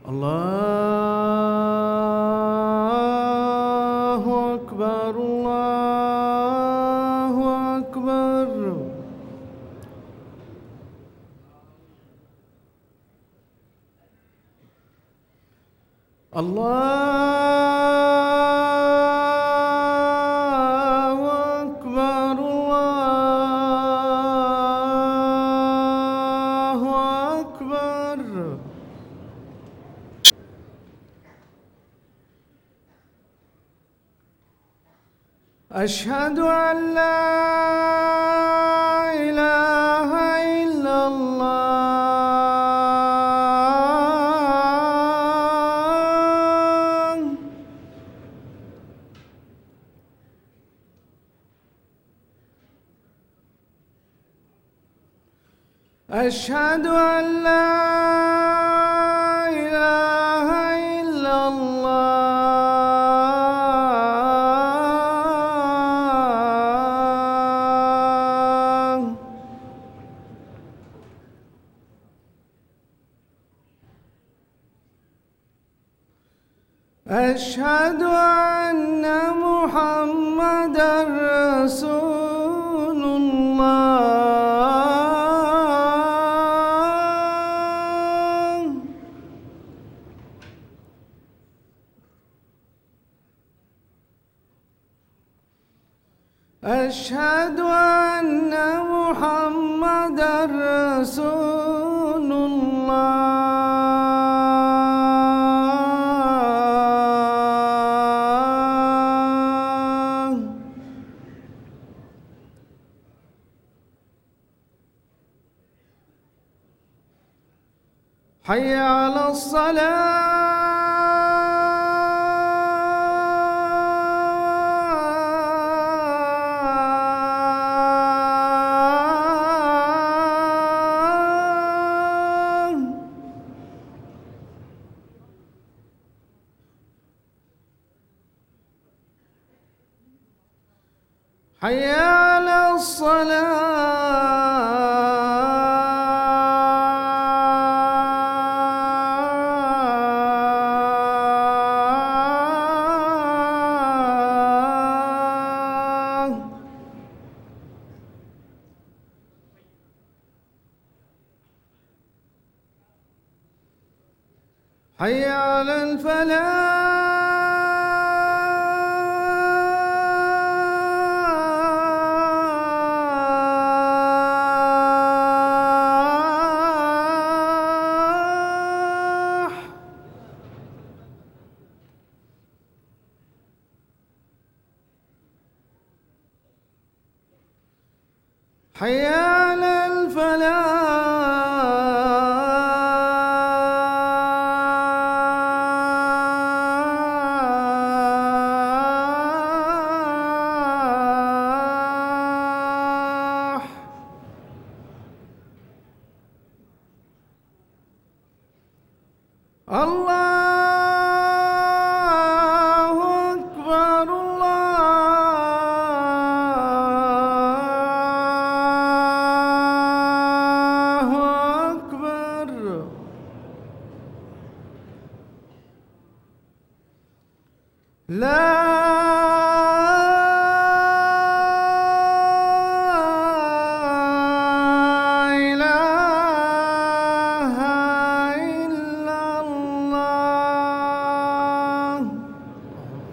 الله أكبر الله أكبر. الله أكبر الله أكبر. أشهد أن لا إله إلا الله. أشهد أن لا إله إلا الله. أشهد أن محمدًا رسول الله. أشهد أن محمدًا رسول الله. حي على الصلاة. حي على الصلاة. حي على الفلاح. حي على الفلاح. الله أكبر الله أكبر. لا